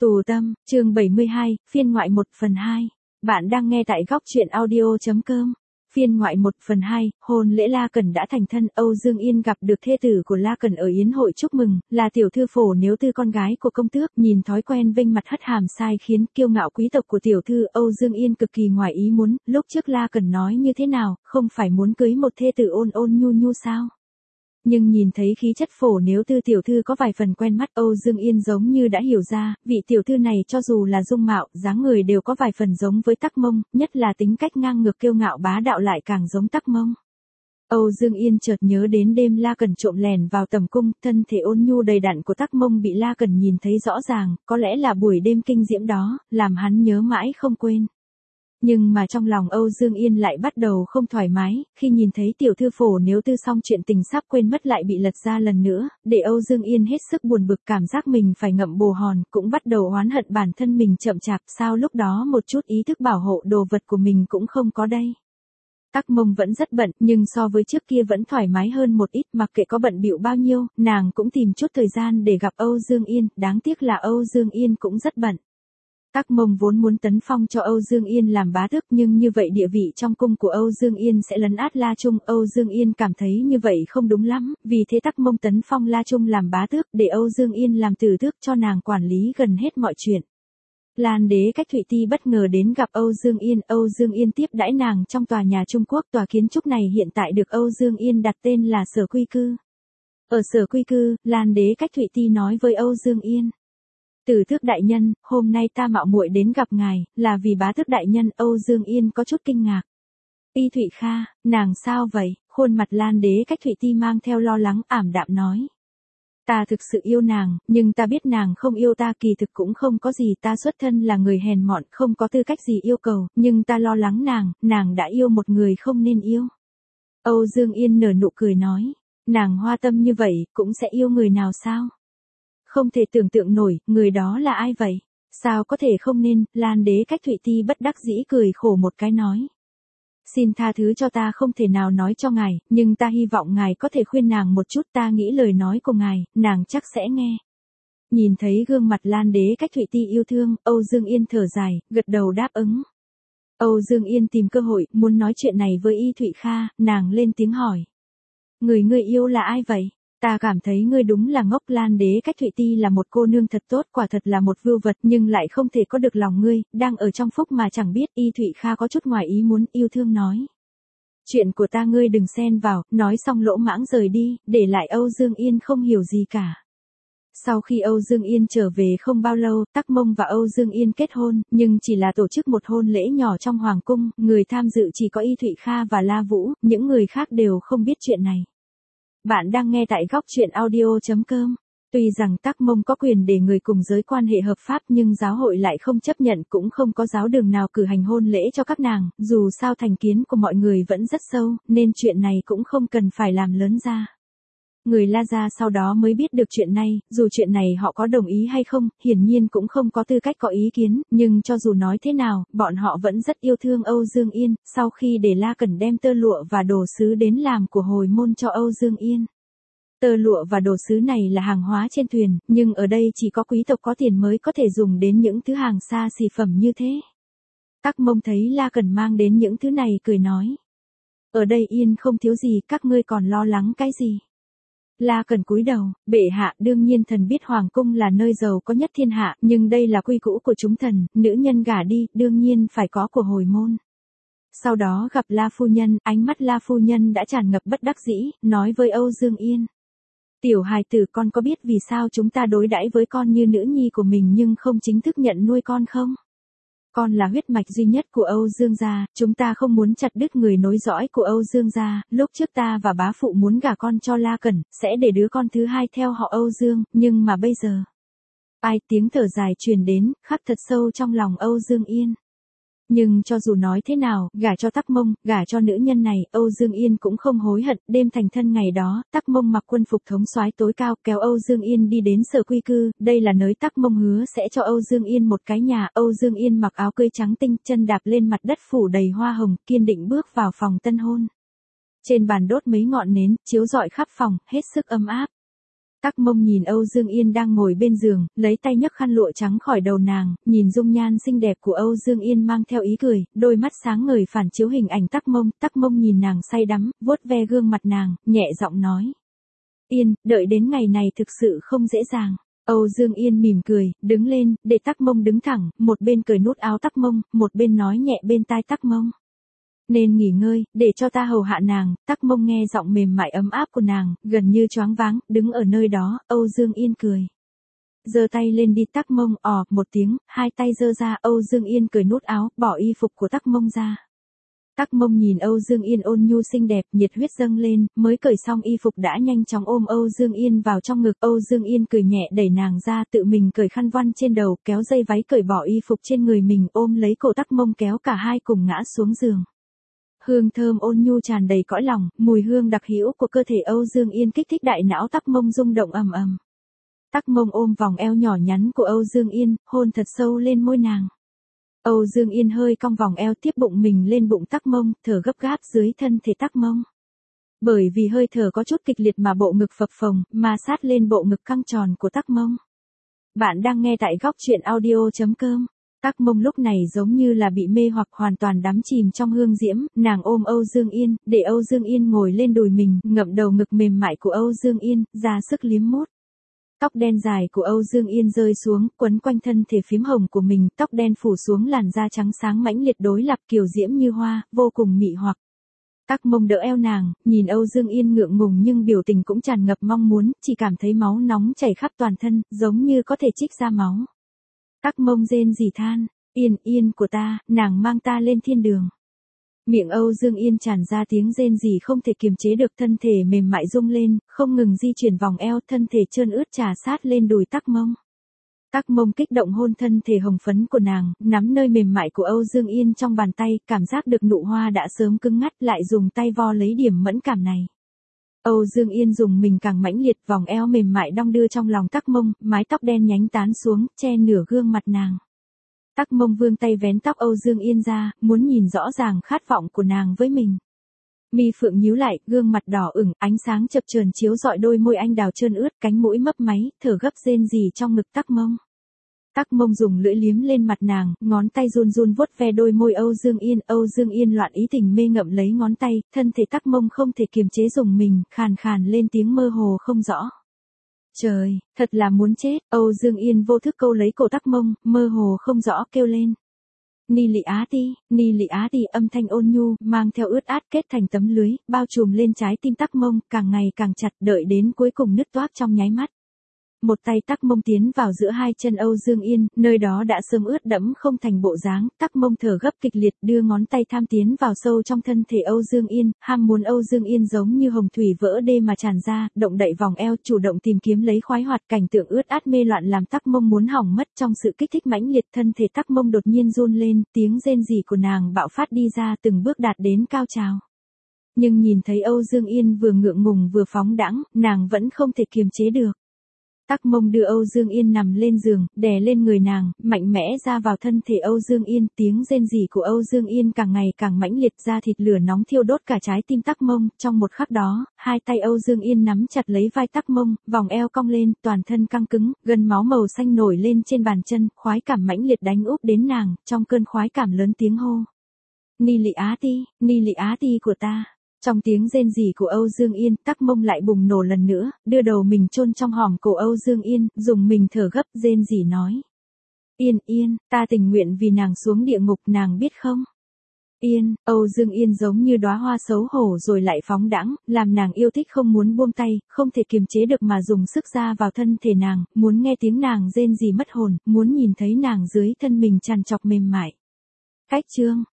Tù tâm, chương 72, phiên ngoại 1/2. Bạn đang nghe tại góc truyện audio.com. Phiên ngoại 1/2, hôn lễ La Cẩn đã thành thân. Âu Dương Yên gặp được thê tử của La Cẩn ở yến hội chúc mừng, là tiểu thư Phổ Nếu Tư, con gái của công tước. Nhìn thói quen vênh mặt hất hàm sai khiến kiêu ngạo quý tộc của tiểu thư, Âu Dương Yên cực kỳ ngoài ý muốn. Lúc trước La Cẩn nói như thế nào, không phải muốn cưới một thê tử ôn ôn nhu nhu sao? Nhưng nhìn thấy khí chất Phổ Nếu Tư tiểu thư có vài phần quen mắt, Âu Dương Yên giống như đã hiểu ra, vị tiểu thư này cho dù là dung mạo, dáng người đều có vài phần giống với Tắc Mông, nhất là tính cách ngang ngược kiêu ngạo bá đạo lại càng giống Tắc Mông. Âu Dương Yên chợt nhớ đến đêm La Cẩn trộm lèn vào tầm cung, thân thể ôn nhu đầy đặn của Tắc Mông bị La Cẩn nhìn thấy rõ ràng, có lẽ là buổi đêm kinh diễm đó, làm hắn nhớ mãi không quên. Nhưng mà trong lòng Âu Dương Yên lại bắt đầu không thoải mái, khi nhìn thấy tiểu thư Phổ Nếu Tư xong chuyện tình sắp quên mất lại bị lật ra lần nữa, để Âu Dương Yên hết sức buồn bực, cảm giác mình phải ngậm bồ hòn, cũng bắt đầu oán hận bản thân mình chậm chạp, sao lúc đó một chút ý thức bảo hộ đồ vật của mình cũng không có đây. Tắc Mông vẫn rất bận, nhưng so với trước kia vẫn thoải mái hơn một ít, mặc kệ có bận bịu bao nhiêu, nàng cũng tìm chút thời gian để gặp Âu Dương Yên, đáng tiếc là Âu Dương Yên cũng rất bận. Tắc Mông vốn muốn tấn phong cho Âu Dương Yên làm bá tước, nhưng như vậy địa vị trong cung của Âu Dương Yên sẽ lấn át La Trung. Âu Dương Yên cảm thấy như vậy không đúng lắm, vì thế Tắc Mông tấn phong La Trung làm bá tước, để Âu Dương Yên làm tử tước cho nàng quản lý gần hết mọi chuyện. Lan đế Cách Thụy Ti bất ngờ đến gặp Âu Dương Yên tiếp đãi nàng trong tòa nhà Trung Quốc. Tòa kiến trúc này hiện tại được Âu Dương Yên đặt tên là Sở Quy Cư. Ở Sở Quy Cư, Lan đế Cách Thụy Ti nói với Âu Dương Yên: Tử tước đại nhân, hôm nay ta mạo muội đến gặp ngài, là vì bá tước đại nhân. Âu Dương Yên có chút kinh ngạc. Y Thụy Kha, nàng sao vậy? Khuôn mặt Lan đế Cách Thụy Ti mang theo lo lắng, ảm đạm nói. Ta thực sự yêu nàng, nhưng ta biết nàng không yêu ta, kỳ thực cũng không có gì, ta xuất thân là người hèn mọn, không có tư cách gì yêu cầu, nhưng ta lo lắng nàng đã yêu một người không nên yêu. Âu Dương Yên nở nụ cười nói, nàng hoa tâm như vậy, cũng sẽ yêu người nào sao? Không thể tưởng tượng nổi, người đó là ai vậy? Sao có thể không nên? Lan đế Cách Thụy Ti bất đắc dĩ cười khổ một cái nói. Xin tha thứ cho ta không thể nào nói cho ngài, nhưng ta hy vọng ngài có thể khuyên nàng một chút, ta nghĩ lời nói của ngài, nàng chắc sẽ nghe. Nhìn thấy gương mặt Lan đế Cách Thụy Ti yêu thương, Âu Dương Yên thở dài, gật đầu đáp ứng. Âu Dương Yên tìm cơ hội, muốn nói chuyện này với Y Thụy Kha, nàng lên tiếng hỏi. Người ngươi yêu là ai vậy? Ta cảm thấy ngươi đúng là ngốc. Lan đế Cách Thụy Ti là một cô nương thật tốt, quả thật là một vưu vật, nhưng lại không thể có được lòng ngươi, đang ở trong phúc mà chẳng biết. Y Thụy Kha có chút ngoài ý muốn, yêu thương nói. Chuyện của ta ngươi đừng xen vào, nói xong lỗ mãng rời đi, để lại Âu Dương Yên không hiểu gì cả. Sau khi Âu Dương Yên trở về không bao lâu, Tắc Mông và Âu Dương Yên kết hôn, nhưng chỉ là tổ chức một hôn lễ nhỏ trong hoàng cung, người tham dự chỉ có Y Thụy Kha và La Vũ, những người khác đều không biết chuyện này. Bạn đang nghe tại góc truyện audio.com. Tuy rằng Tắc Mông có quyền để người cùng giới quan hệ hợp pháp, nhưng giáo hội lại không chấp nhận, cũng không có giáo đường nào cử hành hôn lễ cho các nàng, dù sao thành kiến của mọi người vẫn rất sâu, nên chuyện này cũng không cần phải làm lớn ra. Người La gia sau đó mới biết được chuyện này, dù chuyện này họ có đồng ý hay không, hiển nhiên cũng không có tư cách có ý kiến, nhưng cho dù nói thế nào, bọn họ vẫn rất yêu thương Âu Dương Yên. Sau khi để La Cẩn đem tơ lụa và đồ sứ đến làm của hồi môn cho Âu Dương Yên. Tơ lụa và đồ sứ này là hàng hóa trên thuyền, nhưng ở đây chỉ có quý tộc có tiền mới có thể dùng đến những thứ hàng xa xỉ phẩm như thế. Tắc Mông thấy La Cẩn mang đến những thứ này cười nói. Ở đây yên không thiếu gì, các ngươi còn lo lắng cái gì? La Cẩn cúi đầu, bệ hạ, đương nhiên thần biết hoàng cung là nơi giàu có nhất thiên hạ, nhưng đây là quy củ của chúng thần, nữ nhân gả đi, đương nhiên phải có của hồi môn. Sau đó gặp La phu nhân, ánh mắt La phu nhân đã tràn ngập bất đắc dĩ, nói với Âu Dương Yên. Tiểu hài tử, con có biết vì sao chúng ta đối đãi với con như nữ nhi của mình nhưng không chính thức nhận nuôi con không? Con là huyết mạch duy nhất của Âu Dương gia, chúng ta không muốn chặt đứt người nối dõi của Âu Dương gia, lúc trước ta và bá phụ muốn gả con cho La Cẩn, sẽ để đứa con thứ hai theo họ Âu Dương, nhưng mà bây giờ. Ai, tiếng thở dài truyền đến, khắc thật sâu trong lòng Âu Dương Yên. Nhưng cho dù nói thế nào, gả cho Tắc Mông, gả cho nữ nhân này, Âu Dương Yên cũng không hối hận. Đêm thành thân ngày đó, Tắc Mông mặc quân phục thống soái tối cao, kéo Âu Dương Yên đi đến Sở Quy Cư, đây là nơi Tắc Mông hứa sẽ cho Âu Dương Yên một cái nhà. Âu Dương Yên mặc áo cưới trắng tinh, chân đạp lên mặt đất phủ đầy hoa hồng, kiên định bước vào phòng tân hôn. Trên bàn đốt mấy ngọn nến, chiếu rọi khắp phòng, hết sức ấm áp. Tắc Mông nhìn Âu Dương Yên đang ngồi bên giường, lấy tay nhấc khăn lụa trắng khỏi đầu nàng, nhìn dung nhan xinh đẹp của Âu Dương Yên mang theo ý cười, đôi mắt sáng ngời phản chiếu hình ảnh Tắc Mông nhìn nàng say đắm, vuốt ve gương mặt nàng, nhẹ giọng nói. Yên, đợi đến ngày này thực sự không dễ dàng. Âu Dương Yên mỉm cười, đứng lên, để Tắc Mông đứng thẳng, một bên cởi nút áo Tắc Mông, một bên nói nhẹ bên tai Tắc Mông. Nên nghỉ ngơi, để cho ta hầu hạ nàng. Tắc Mông nghe giọng mềm mại ấm áp của nàng, gần như choáng váng, đứng ở nơi đó, Âu Dương Yên cười. Giơ tay lên đi. Tắc Mông một tiếng, hai tay giơ ra, Âu Dương Yên cởi nút áo, bỏ y phục của Tắc Mông ra. Tắc Mông nhìn Âu Dương Yên ôn nhu xinh đẹp, nhiệt huyết dâng lên, mới cởi xong y phục đã nhanh chóng ôm Âu Dương Yên vào trong ngực. Âu Dương Yên cười nhẹ đẩy nàng ra, tự mình cởi khăn voan trên đầu, kéo dây váy cởi bỏ y phục trên người mình, ôm lấy cổ Tắc Mông kéo cả hai cùng ngã xuống giường. Hương thơm ôn nhu tràn đầy cõi lòng, mùi hương đặc hữu của cơ thể Âu Dương Yên kích thích đại não Tắc Mông rung động ầm ầm. Tắc Mông ôm vòng eo nhỏ nhắn của Âu Dương Yên, hôn thật sâu lên môi nàng. Âu Dương Yên hơi cong vòng eo tiếp bụng mình lên bụng Tắc Mông, thở gấp gáp dưới thân thể Tắc Mông. Bởi vì hơi thở có chút kịch liệt mà bộ ngực phập phồng, mà sát lên bộ ngực căng tròn của Tắc Mông. Bạn đang nghe tại góc truyện audio.com. Tắc Mông lúc này giống như là bị mê hoặc hoàn toàn đắm chìm trong hương diễm, nàng ôm Âu Dương Yên, để Âu Dương Yên ngồi lên đùi mình, ngậm đầu ngực mềm mại của Âu Dương Yên, ra sức liếm mút. Tóc đen dài của Âu Dương Yên rơi xuống, quấn quanh thân thể phím hồng của mình, tóc đen phủ xuống làn da trắng sáng mãnh liệt đối lập kiều diễm như hoa, vô cùng mị hoặc. Tắc Mông đỡ eo nàng, nhìn Âu Dương Yên ngượng ngùng nhưng biểu tình cũng tràn ngập mong muốn, chỉ cảm thấy máu nóng chảy khắp toàn thân, giống như có thể trích ra máu. Tắc Mông rên rỉ than, Yên, Yên của ta, nàng mang ta lên thiên đường. Miệng Âu Dương Yên tràn ra tiếng rên rỉ không thể kiềm chế được, thân thể mềm mại rung lên, không ngừng di chuyển vòng eo, thân thể trơn ướt trà sát lên đùi Tắc Mông. Tắc Mông kích động hôn thân thể hồng phấn của nàng, nắm nơi mềm mại của Âu Dương Yên trong bàn tay, cảm giác được nụ hoa đã sớm cứng ngắt, lại dùng tay vo lấy điểm mẫn cảm này. Âu Dương Yên dùng mình càng mãnh liệt, vòng eo mềm mại đong đưa trong lòng Tắc Mông, mái tóc đen nhánh tán xuống, che nửa gương mặt nàng. Tắc Mông vươn tay vén tóc Âu Dương Yên ra, muốn nhìn rõ ràng khát vọng của nàng với mình. Mi phượng nhíu lại, gương mặt đỏ ửng, ánh sáng chập chờn chiếu rọi đôi môi anh đào trơn ướt, cánh mũi mấp máy, thở gấp rên rỉ trong ngực Tắc Mông. Tắc Mông dùng lưỡi liếm lên mặt nàng, ngón tay run run vuốt ve đôi môi Âu Dương Yên loạn ý tình mê ngậm lấy ngón tay, thân thể Tắc Mông không thể kiềm chế dùng mình, khàn khàn lên tiếng mơ hồ không rõ. Trời, thật là muốn chết. Âu Dương Yên vô thức câu lấy cổ Tắc Mông, mơ hồ không rõ kêu lên. Ni lị á ti, âm thanh ôn nhu, mang theo ướt át kết thành tấm lưới, bao trùm lên trái tim Tắc Mông, càng ngày càng chặt, đợi đến cuối cùng nứt toác trong nháy mắt. Một tay Tắc Mông tiến vào giữa hai chân Âu Dương Yên, nơi đó đã sớm ướt đẫm không thành bộ dáng, Tắc Mông thở gấp kịch liệt, đưa ngón tay tham tiến vào sâu trong thân thể Âu Dương Yên, ham muốn Âu Dương Yên giống như hồng thủy vỡ đê mà tràn ra, động đậy vòng eo, chủ động tìm kiếm lấy khoái hoạt, cảnh tượng ướt át mê loạn làm Tắc Mông muốn hỏng mất. Trong sự kích thích mãnh liệt, thân thể Tắc Mông đột nhiên run lên, tiếng rên rỉ của nàng bạo phát đi ra, từng bước đạt đến cao trào. Nhưng nhìn thấy Âu Dương Yên vừa ngượng ngùng vừa phóng đãng, nàng vẫn không thể kiềm chế được. Tắc Mông đưa Âu Dương Yên nằm lên giường, đè lên người nàng, mạnh mẽ ra vào thân thể Âu Dương Yên, tiếng rên rỉ của Âu Dương Yên càng ngày càng mãnh liệt, da thịt lửa nóng thiêu đốt cả trái tim Tắc Mông. Trong một khắc đó, hai tay Âu Dương Yên nắm chặt lấy vai Tắc Mông, vòng eo cong lên, toàn thân căng cứng, gân máu màu xanh nổi lên trên bàn chân, khoái cảm mãnh liệt đánh úp đến nàng, trong cơn khoái cảm lớn tiếng hô. Ni lị á ti của ta. Trong tiếng rên rỉ của Âu Dương Yên, Tắc Mông lại bùng nổ lần nữa, đưa đầu mình chôn trong hòm cổ Âu Dương Yên, dùng mình thở gấp, rên rỉ nói. Yên, ta tình nguyện vì nàng xuống địa ngục, nàng biết không? Âu Dương Yên giống như đóa hoa xấu hổ rồi lại phóng đãng, làm nàng yêu thích không muốn buông tay, không thể kiềm chế được mà dùng sức ra vào thân thể nàng, muốn nghe tiếng nàng rên rỉ mất hồn, muốn nhìn thấy nàng dưới thân mình tràn trọc mềm mại. Cách chương